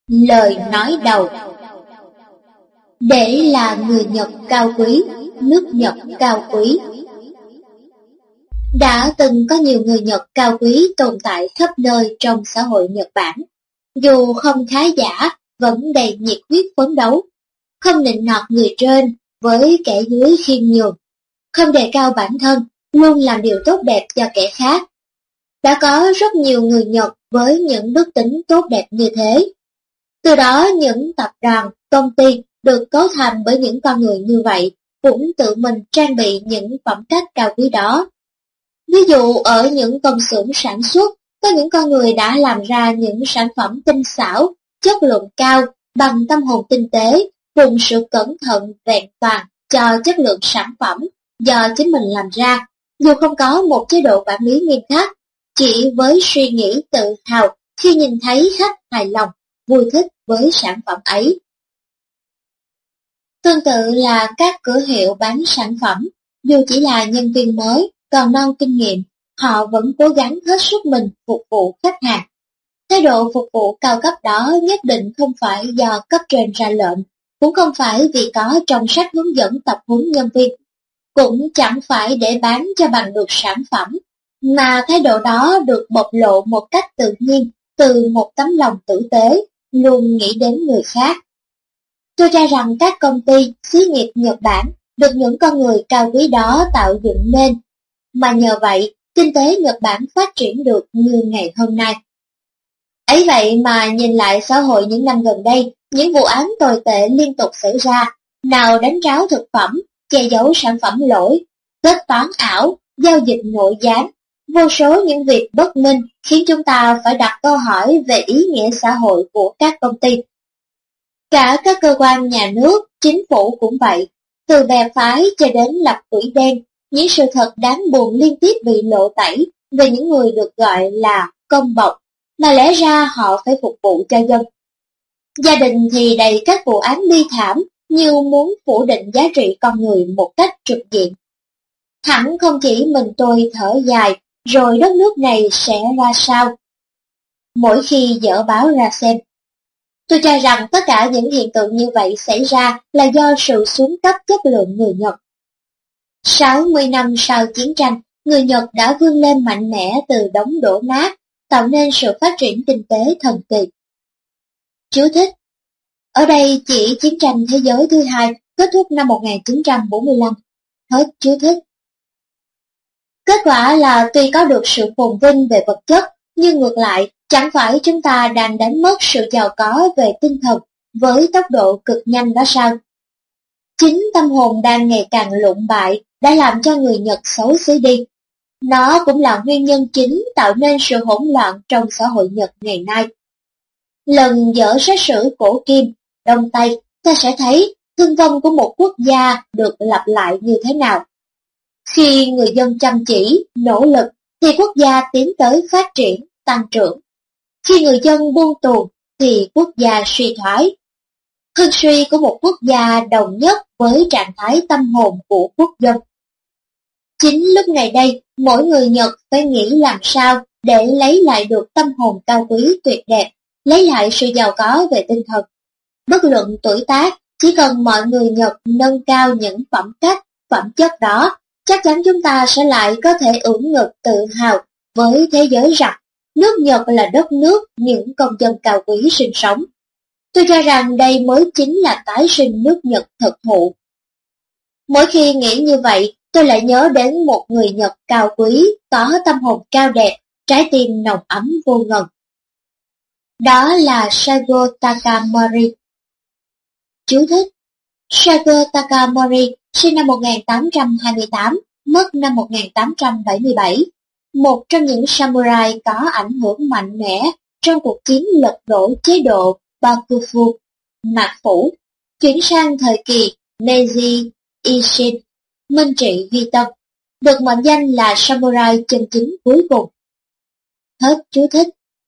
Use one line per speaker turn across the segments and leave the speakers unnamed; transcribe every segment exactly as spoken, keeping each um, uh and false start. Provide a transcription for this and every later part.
Lời nói đầu. Để là người Nhật cao quý, nước Nhật cao quý. Đã từng có nhiều người Nhật cao quý tồn tại khắp nơi trong xã hội Nhật Bản. Dù không khá giả, vẫn đầy nhiệt huyết phấn đấu, không nịnh nọt người trên với kẻ dưới khiêm nhường, không đề cao bản thân, luôn làm điều tốt đẹp cho kẻ khác. Đã có rất nhiều người Nhật với những đức tính tốt đẹp như thế. Từ đó những tập đoàn, công ty được cấu thành bởi những con người như vậy cũng tự mình trang bị những phẩm cách cao quý đó. Ví dụ ở những công xưởng sản xuất, có những con người đã làm ra những sản phẩm tinh xảo, chất lượng cao bằng tâm hồn tinh tế cùng sự cẩn thận vẹn toàn cho chất lượng sản phẩm do chính mình làm ra, dù không có một chế độ quản lý nghiêm khắc, chỉ với suy nghĩ tự hào khi nhìn thấy khách hài lòng, vui thích với sản phẩm ấy. Tương tự là các cửa hiệu bán sản phẩm, dù chỉ là nhân viên mới, còn non kinh nghiệm, họ vẫn cố gắng hết sức mình phục vụ khách hàng. Thái độ phục vụ cao cấp đó nhất định không phải do cấp trên ra lệnh, cũng không phải vì có trong sách hướng dẫn tập huấn nhân viên, cũng chẳng phải để bán cho bằng được sản phẩm, mà thái độ đó được bộc lộ một cách tự nhiên từ một tấm lòng tử tế, luôn nghĩ đến người khác. Tôi cho rằng các công ty, xí nghiệp Nhật Bản được những con người cao quý đó tạo dựng nên, mà nhờ vậy, kinh tế Nhật Bản phát triển được như ngày hôm nay. Ấy vậy mà nhìn lại xã hội những năm gần đây, những vụ án tồi tệ liên tục xảy ra, nào đánh tráo thực phẩm, che giấu sản phẩm lỗi, kết toán ảo, giao dịch nội gián, vô số những việc bất minh khiến chúng ta phải đặt câu hỏi về ý nghĩa xã hội của các công ty. Cả các cơ quan nhà nước, chính phủ cũng vậy, từ bè phái cho đến lập quỹ đen, những sự thật đáng buồn liên tiếp bị lộ tẩy về những người được gọi là công bộc, mà lẽ ra họ phải phục vụ cho dân. Gia đình thì đầy các vụ án bi thảm như muốn phủ định giá trị con người một cách trực diện. Hẳn không chỉ mình tôi thở dài, rồi đất nước này sẽ ra sao? Mỗi khi dở báo ra xem, tôi cho rằng tất cả những hiện tượng như vậy xảy ra là do sự xuống cấp chất lượng người Nhật. sáu mươi năm sau chiến tranh, người Nhật đã vươn lên mạnh mẽ từ đống đổ nát, tạo nên sự phát triển kinh tế thần kỳ. Chú thích: ở đây chỉ chiến tranh thế giới thứ hai kết thúc năm một nghìn chín trăm bốn mươi lăm. Hết chú thích. Kết quả là tuy có được sự phồn vinh về vật chất, nhưng ngược lại, chẳng phải chúng ta đang đánh mất sự giàu có về tinh thần với tốc độ cực nhanh đó sao? Chính tâm hồn đang ngày càng lụn bại đã làm cho người Nhật xấu xí đi. Nó cũng là nguyên nhân chính tạo nên sự hỗn loạn trong xã hội Nhật ngày nay. Lần dở sách sử cổ kim, Đông Tây, ta sẽ thấy thương vong của một quốc gia được lặp lại như thế nào. Khi người dân chăm chỉ, nỗ lực, thì quốc gia tiến tới phát triển, tăng trưởng. Khi người dân buông tuồng, thì quốc gia suy thoái. Hưng suy của một quốc gia đồng nhất với trạng thái tâm hồn của quốc dân. Chính lúc này đây, mỗi người Nhật phải nghĩ làm sao để lấy lại được tâm hồn cao quý tuyệt đẹp, lấy lại sự giàu có về tinh thần. Bất luận tuổi tác, chỉ cần mọi người Nhật nâng cao những phẩm cách, phẩm chất đó, chắc chắn chúng ta sẽ lại có thể ưỡn ngực tự hào với thế giới rằng nước Nhật là đất nước những công dân cao quý sinh sống. Tôi cho rằng đây mới chính là tái sinh nước Nhật thực thụ. Mỗi khi nghĩ như vậy, tôi lại nhớ đến một người Nhật cao quý, có tâm hồn cao đẹp, trái tim nồng ấm vô ngần. Đó là Saigo Takamori. Chú thích: Saigo Takamori sinh năm một nghìn tám trăm hai mươi tám, mất năm một nghìn tám trăm bảy mươi bảy, một trong những samurai có ảnh hưởng mạnh mẽ trong cuộc chiến lật đổ chế độ Bakufu, Mạc Phủ, chuyển sang thời kỳ Meiji Ishin, Minh trị Huy Tân, được mệnh danh là samurai chân chính cuối cùng. Hết chú thích.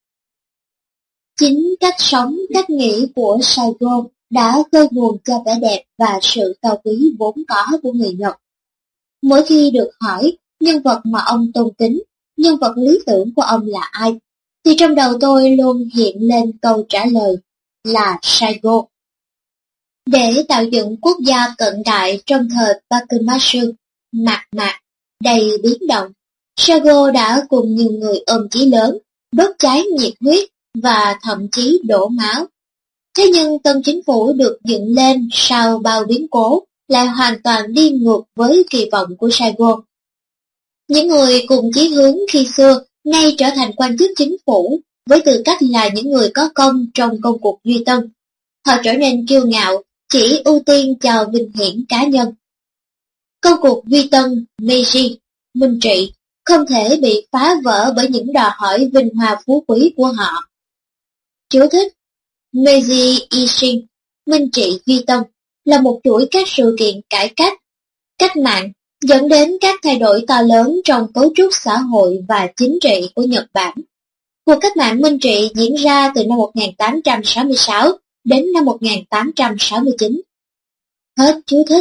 Chính cách sống, cách nghĩ của Saigo đã khơi nguồn cho vẻ đẹp và sự cao quý vốn có của người Nhật. Mỗi khi được hỏi nhân vật mà ông tôn kính, nhân vật lý tưởng của ông là ai, thì trong đầu tôi luôn hiện lên câu trả lời là Saigo. Để tạo dựng quốc gia cận đại trong thời Bakumatsu, mạc mạc, đầy biến động, Saigo đã cùng nhiều người ôm chí lớn, đốt cháy nhiệt huyết và thậm chí đổ máu. Thế nhưng tân chính phủ được dựng lên sau bao biến cố lại hoàn toàn đi ngược với kỳ vọng của Saigo. Những người cùng chí hướng khi xưa nay trở thành quan chức chính phủ với tư cách là những người có công trong công cuộc duy tân. Họ trở nên kiêu ngạo, chỉ ưu tiên cho vinh hiển cá nhân. Công cuộc duy tân Meiji, minh trị, không thể bị phá vỡ bởi những đòi hỏi vinh hoa phú quý của họ. Chú thích: Meiji Ishin, minh trị duy tân, là một chuỗi các sự kiện cải cách, cách mạng, dẫn đến các thay đổi to lớn trong cấu trúc xã hội và chính trị của Nhật Bản. Cuộc cách mạng Minh trị diễn ra từ năm một nghìn tám trăm sáu mươi sáu đến năm một nghìn tám trăm sáu mươi chín. Hết chú thích.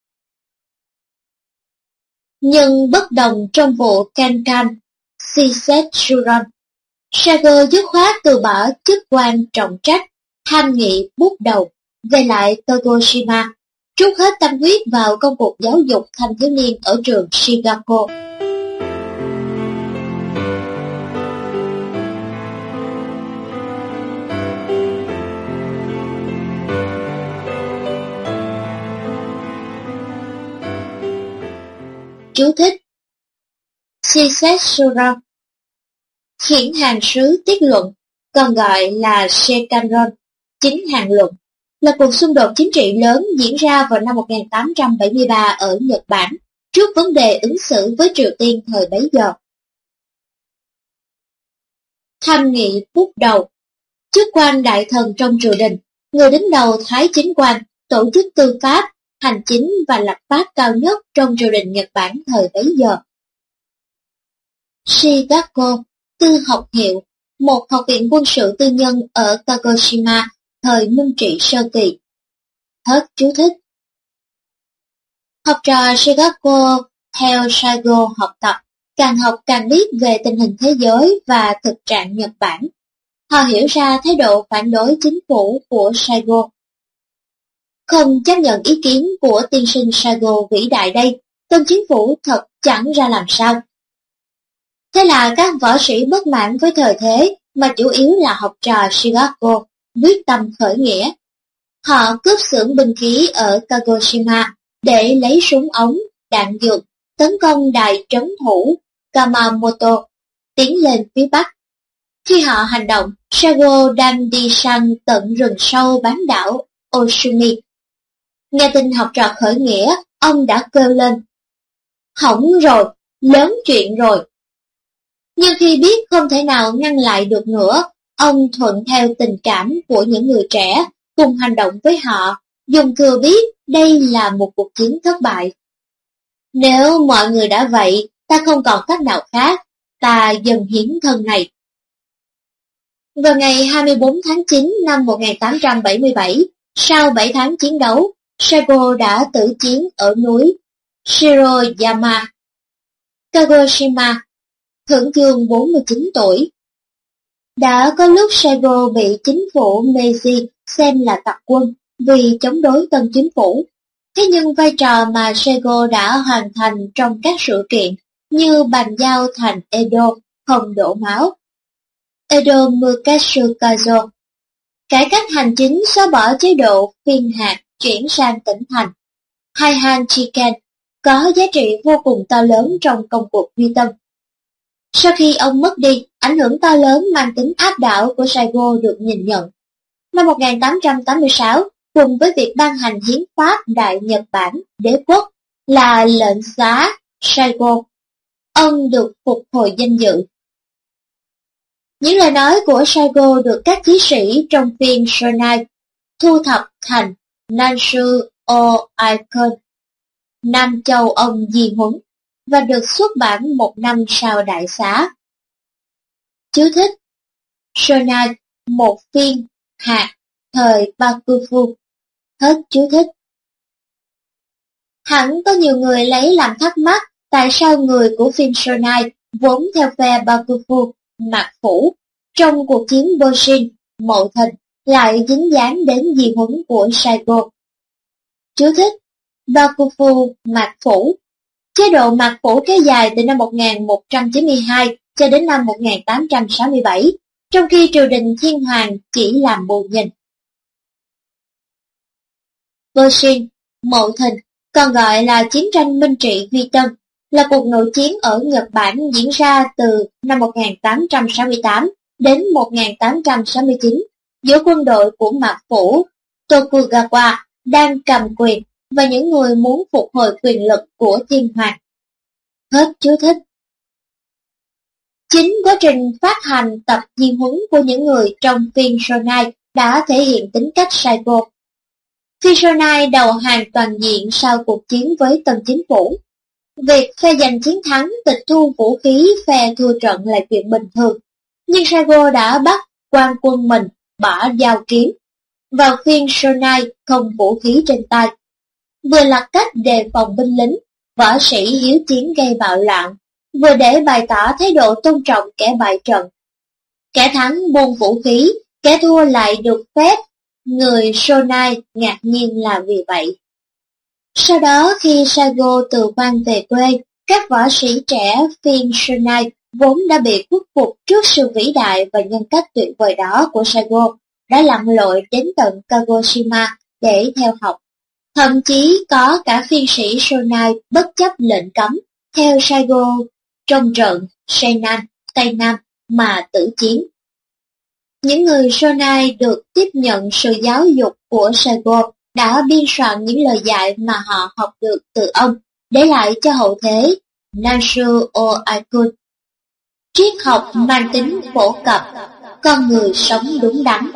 Nhưng bất đồng trong vụ Kenkan Shisetsuron, Saigo dứt khoát từ bỏ chức quan trọng trách, tham nghị bút đầu, về lại Togoshima, trút hết tâm huyết vào công cuộc giáo dục thanh thiếu niên ở trường Shigaku. Chú thích: Shisetsuron, khiển hàng sứ tiết luận, còn gọi là Seikanron, chính hàng luận, là cuộc xung đột chính trị lớn diễn ra vào năm một nghìn tám trăm bảy mươi ba ở Nhật Bản trước vấn đề ứng xử với Triều Tiên thời bấy giờ. Tham nghị bút đầu, chức quan đại thần trong triều đình, người đứng đầu Thái chính quan, tổ chức tư pháp, hành chính và lập pháp cao nhất trong triều đình Nhật Bản thời bấy giờ. Shigaku, tư học hiệu, một học viện quân sự tư nhân ở Kagoshima thời Minh trị sơ kỳ. Hết chú thích. Học trò Shigaku theo Saigo học tập, càng học càng biết về tình hình thế giới và thực trạng Nhật Bản. Họ hiểu ra thái độ phản đối chính phủ của Saigo. Không chấp nhận ý kiến của tiên sinh Saigo vĩ đại đây, tân chính phủ thật chẳng ra làm sao. Thế là các võ sĩ bất mãn với thời thế, mà chủ yếu là học trò Shigaku, quyết tâm khởi nghĩa. Họ cướp xưởng binh khí ở Kagoshima để lấy súng ống, đạn dược, tấn công đài trấn thủ Kamamoto, tiến lên phía Bắc. Khi họ hành động, Saigo đang đi săn tận rừng sâu bán đảo Oshumi. Nghe tin học trò khởi nghĩa, ông đã kêu lên: hỏng rồi, lớn chuyện rồi. Nhưng khi biết không thể nào ngăn lại được nữa, ông thuận theo tình cảm của những người trẻ, cùng hành động với họ, dùng thừa biết đây là một cuộc chiến thất bại. Nếu mọi người đã vậy, ta không còn cách nào khác, ta dần hiến thân này. Vào ngày hai mươi tư tháng chín năm một nghìn tám trăm bảy mươi bảy, sau bảy tháng chiến đấu, Saigo đã tử chiến ở núi Shiroyama, Kagoshima, hưởng dương bốn mươi chín tuổi. Đã có lúc Saigo bị chính phủ Meiji xem là tặc quân vì chống đối tân chính phủ. Thế nhưng vai trò mà Saigo đã hoàn thành trong các sự kiện như bàn giao thành Edo không đổ máu, Edo Mukatsukazo, cải cách hành chính xóa bỏ chế độ phiên hạt chuyển sang tỉnh thành, Heian Chiken, có giá trị vô cùng to lớn trong công cuộc duy tân. Sau khi ông mất đi, ảnh hưởng to lớn mang tính áp đảo của Saigo được nhìn nhận. Năm một nghìn tám trăm tám mươi sáu, cùng với việc ban hành hiến pháp Đại Nhật Bản Đế quốc là lệnh xóa Saigo, ông được phục hồi danh dự. Những lời nói của Saigo được các chí sĩ trong phim Shonai thu thập thành Nanshu o Icon, Nam Châu ông di huấn, và được xuất bản một năm sau đại xá. Chú thích: Shonai, một phiên hạt thời Bakufu. Hết chú thích. Hẳn có nhiều người lấy làm thắc mắc tại sao người của phim Shonai vốn theo phe Bakufu, Mạc Phủ, trong cuộc chiến Boshin, Mậu Thìn lại dính dáng đến di huấn của Saigo. Chú thích: Bakufu mạc phủ. Chế độ mạc phủ kéo dài từ năm một nghìn một trăm chín mươi hai cho đến năm một nghìn tám trăm sáu mươi bảy, trong khi triều đình thiên hoàng chỉ làm bù nhìn. Boshin, Mậu Thìn, còn gọi là chiến tranh Minh Trị Vi Tân, là cuộc nội chiến ở Nhật Bản diễn ra từ năm một nghìn tám trăm sáu mươi tám đến một nghìn tám trăm sáu mươi chín giữa quân đội của mạc phủ Tokugawa đang cầm quyền và những người muốn phục hồi quyền lực của thiên hoàng. Hết chú thích. Chính quá trình phát hành tập di huấn của những người trong phiên Shonai đã thể hiện tính cách Saigo. Phiên Shonai đầu hàng toàn diện sau cuộc chiến với tân chính phủ. Việc phe giành chiến thắng tịch thu vũ khí phe thua trận là chuyện bình thường, nhưng Saigo đã bắt quan quân mình bỏ dao kiếm. Vào phiên Shonai không vũ khí trên tay, vừa là cách đề phòng binh lính, võ sĩ hiếu chiến gây bạo loạn, vừa để bày tỏ thái độ tôn trọng kẻ bại trận. Kẻ thắng buông vũ khí, kẻ thua lại được phép. Người Shonai ngạc nhiên là vì vậy. Sau đó khi Saigo từ quan về quê, các võ sĩ trẻ phiên Shonai vốn đã bị khuất phục trước sự vĩ đại và nhân cách tuyệt vời đó của Saigo, đã lặn lội đến tận Kagoshima để theo học. Thậm chí có cả phiên sĩ Shonai bất chấp lệnh cấm, theo Saigo trong trận Seinan, Tây Nam mà tử chiến. Những người Shonai được tiếp nhận sự giáo dục của Saigo đã biên soạn những lời dạy mà họ học được từ ông, để lại cho hậu thế Nanshu o Aikun. Triết học mang tính phổ cập, con người sống đúng đắn.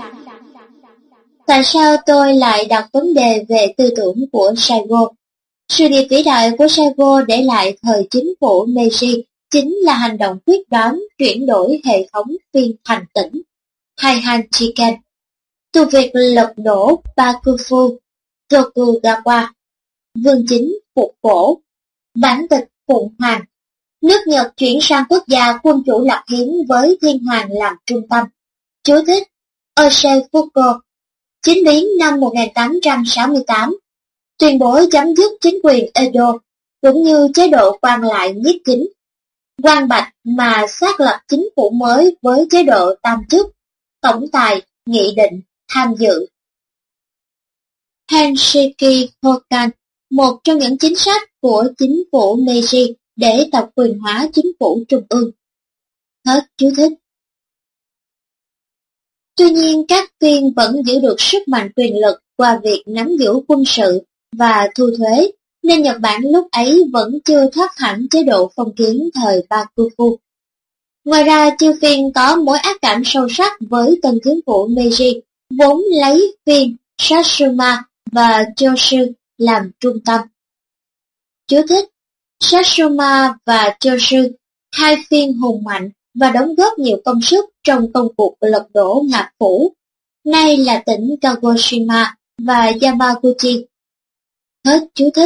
Tại sao tôi lại đặt vấn đề về tư tưởng của Saigo? Sự nghiệp vĩ đại của Saigo để lại thời chính phủ Meiji chính là hành động quyết đoán chuyển đổi hệ thống phiên thành tỉnh Heian Chiken, từ việc lật đổ Bakufu Tokugawa, vương chính phục cổ, bản tịch phụng hoàng. Nước Nhật chuyển sang quốc gia quân chủ lập hiến với thiên hoàng làm trung tâm. Chú thích: Osei Fuko, chính biến năm một nghìn tám trăm sáu mươi tám, tuyên bố chấm dứt chính quyền Edo, cũng như chế độ quan lại nhiếp chính, quan bạch mà xác lập chính phủ mới với chế độ tam chức, tổng tài, nghị định, tham dự. Henshiki Hokan, một trong những chính sách của chính phủ Meiji để tập quyền hóa chính phủ trung ương. Hết chú thích. Tuy nhiên các phiên vẫn giữ được sức mạnh quyền lực qua việc nắm giữ quân sự và thu thuế, nên Nhật Bản lúc ấy vẫn chưa thoát hẳn chế độ phong kiến thời Bakufu. Ngoài ra, chư phiên có mối ác cảm sâu sắc với tân chính phủ Meiji, vốn lấy phiên Satsuma và Choshu làm trung tâm. Chú thích: Satsuma và Choshu, hai phiên hùng mạnh và đóng góp nhiều công sức trong công cuộc lật đổ mạc phủ, nay là tỉnh Kagoshima và Yamaguchi. Hết chú thích.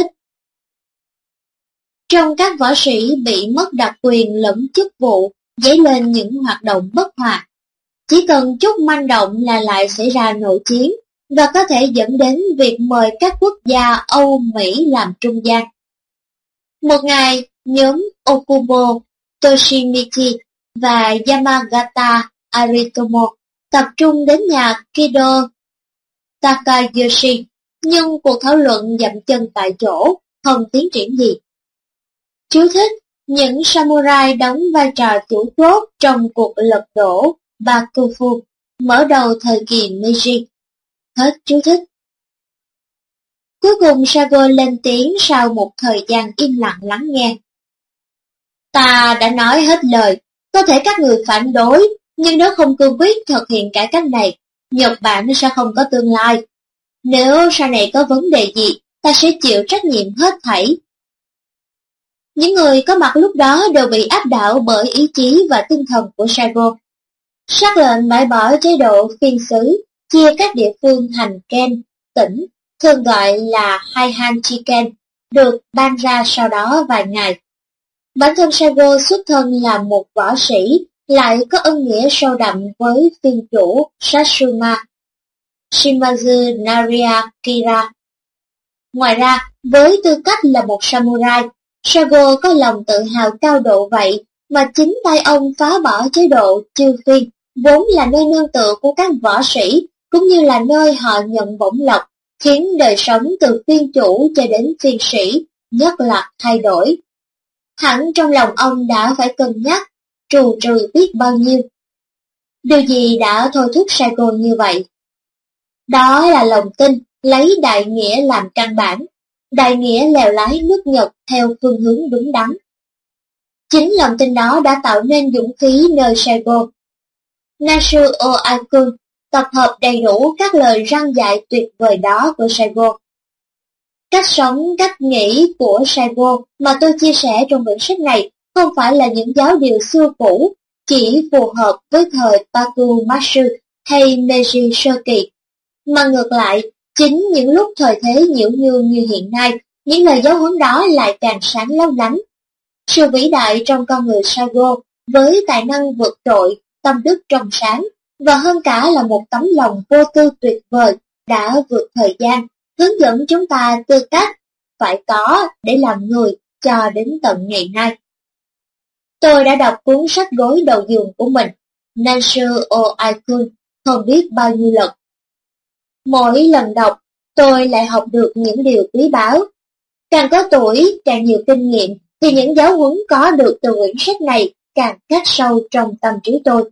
Trong các võ sĩ bị mất đặc quyền lẫn chức vụ, dấy lên những hoạt động bất hòa. Chỉ cần chút manh động là lại xảy ra nội chiến, và có thể dẫn đến việc mời các quốc gia Âu Mỹ làm trung gian. Một ngày, nhóm Okubo, Toshimichi và Yamagata Aritomo tập trung đến nhà Kido Takayoshi, nhưng cuộc thảo luận dậm chân tại chỗ, không tiến triển gì. Chú thích: những samurai đóng vai trò chủ chốt trong cuộc lật đổ Bakufu mở đầu thời kỳ Meiji. Hết chú thích. Cuối cùng Saigo lên tiếng sau một thời gian im lặng lắng nghe. Ta đã nói hết lời, có thể các người phản đối, nhưng nếu không cương quyết thực hiện cải cách này, Nhật Bản sẽ không có tương lai. Nếu sau này có vấn đề gì, ta sẽ chịu trách nhiệm hết thảy. Những người có mặt lúc đó đều bị áp đảo bởi ý chí và tinh thần của Saigo. Sắc lệnh bãi bỏ chế độ phiên xứ, chia các địa phương thành ken, tỉnh, thường gọi là Heian Chiken, được ban ra sau đó vài ngày. Bản thân Saigo xuất thân là một võ sĩ, lại có ân nghĩa sâu đậm với phiên chủ Satsuma. Shimazu Nariakira. Ngoài ra, với tư cách là một samurai, Sago có lòng tự hào cao độ vậy mà chính tay ông phá bỏ chế độ chư phiên, vốn là nơi nương tựa của các võ sĩ, cũng như là nơi họ nhận bổng lộc, khiến đời sống từ phiên chủ cho đến phiên sĩ nhất là thay đổi. Hẳn trong lòng ông đã phải cân nhắc, trù trừ biết bao nhiêu. Điều gì đã thôi thúc Sago như vậy? Đó là lòng tin, lấy đại nghĩa làm căn bản, đại nghĩa lèo lái nước Nhật theo phương hướng đúng đắn. Chính lòng tin đó đã tạo nên dũng khí nơi Sago. Nasu Oakun tập hợp đầy đủ các lời răn dạy tuyệt vời đó của Sago. Cách sống, cách nghĩ của Sago mà tôi chia sẻ trong quyển sách này không phải là những giáo điều xưa cũ, chỉ phù hợp với thời Bakumatsu hay Meiji sơ kỳ, mà ngược lại, chính những lúc thời thế nhiễu nhương như hiện nay, những lời giáo huấn đó lại càng sáng lóng lánh. Sự vĩ đại trong con người Sago, với tài năng vượt trội, tâm đức trong sáng, và hơn cả là một tấm lòng vô tư tuyệt vời, đã vượt thời gian, hướng dẫn chúng ta tư cách phải có để làm người cho đến tận ngày nay. Tôi đã đọc cuốn sách gối đầu giường của mình, Nasu Oakun, không biết bao nhiêu lần. Mỗi lần đọc, tôi lại học được những điều quý báu. Càng có tuổi, càng nhiều kinh nghiệm, thì những giáo huấn có được từ quyển sách này càng khắc sâu trong tâm trí tôi.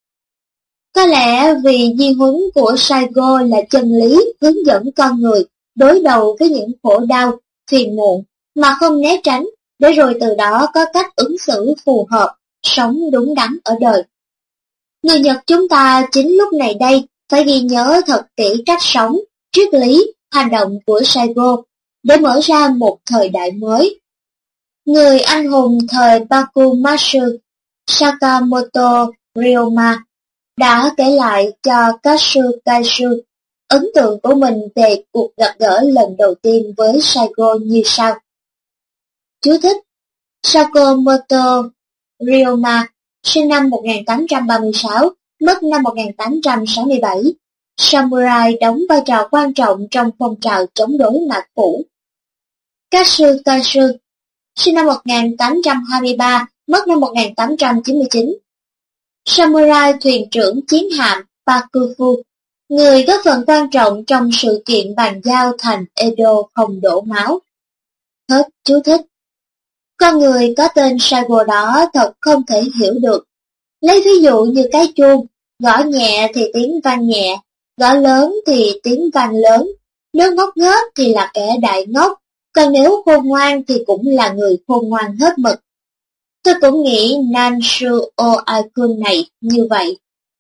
Có lẽ vì di huấn của Sago là chân lý hướng dẫn con người đối đầu với những khổ đau, phiền muộn, mà không né tránh, để rồi từ đó có cách ứng xử phù hợp, sống đúng đắn ở đời. Người Nhật chúng ta chính lúc này đây phải ghi nhớ thật kỹ cách sống, triết lý, hành động của Sago, để mở ra một thời đại mới. Người anh hùng thời Bakumatsu, Sakamoto Ryoma, đã kể lại cho Katsukaisu ấn tượng của mình về cuộc gặp gỡ lần đầu tiên với Sago như sau. Chú thích: Sakamoto Ryoma, sinh năm một nghìn tám trăm ba mươi sáu, mất năm một nghìn tám trăm sáu mươi bảy, samurai đóng vai trò quan trọng trong phong trào chống đối Mạc Phủ. Katsukaisu, sinh năm một nghìn tám trăm hai mươi ba, mất năm một nghìn tám trăm chín mươi chín, samurai thuyền trưởng chiến hạm Bakufu, người góp phần quan trọng trong sự kiện bàn giao thành Edo không đổ máu. Hết chú thích. Con người có tên Sago đó thật không thể hiểu được. Lấy ví dụ như cái chuông, gõ nhẹ thì tiếng vang nhẹ, gõ lớn thì tiếng vang lớn. Nếu ngốc nghếch thì là kẻ đại ngốc, còn nếu khôn ngoan thì cũng là người khôn ngoan hết mực. Tôi cũng nghĩ Nanshu Oakun này như vậy.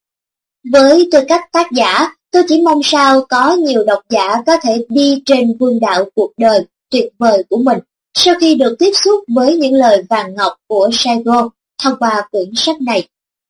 Với tư cách tác giả, tôi chỉ mong sao có nhiều độc giả có thể đi trên vương đạo cuộc đời tuyệt vời của mình sau khi được tiếp xúc với những lời vàng ngọc của Sago thông qua quyển sách này.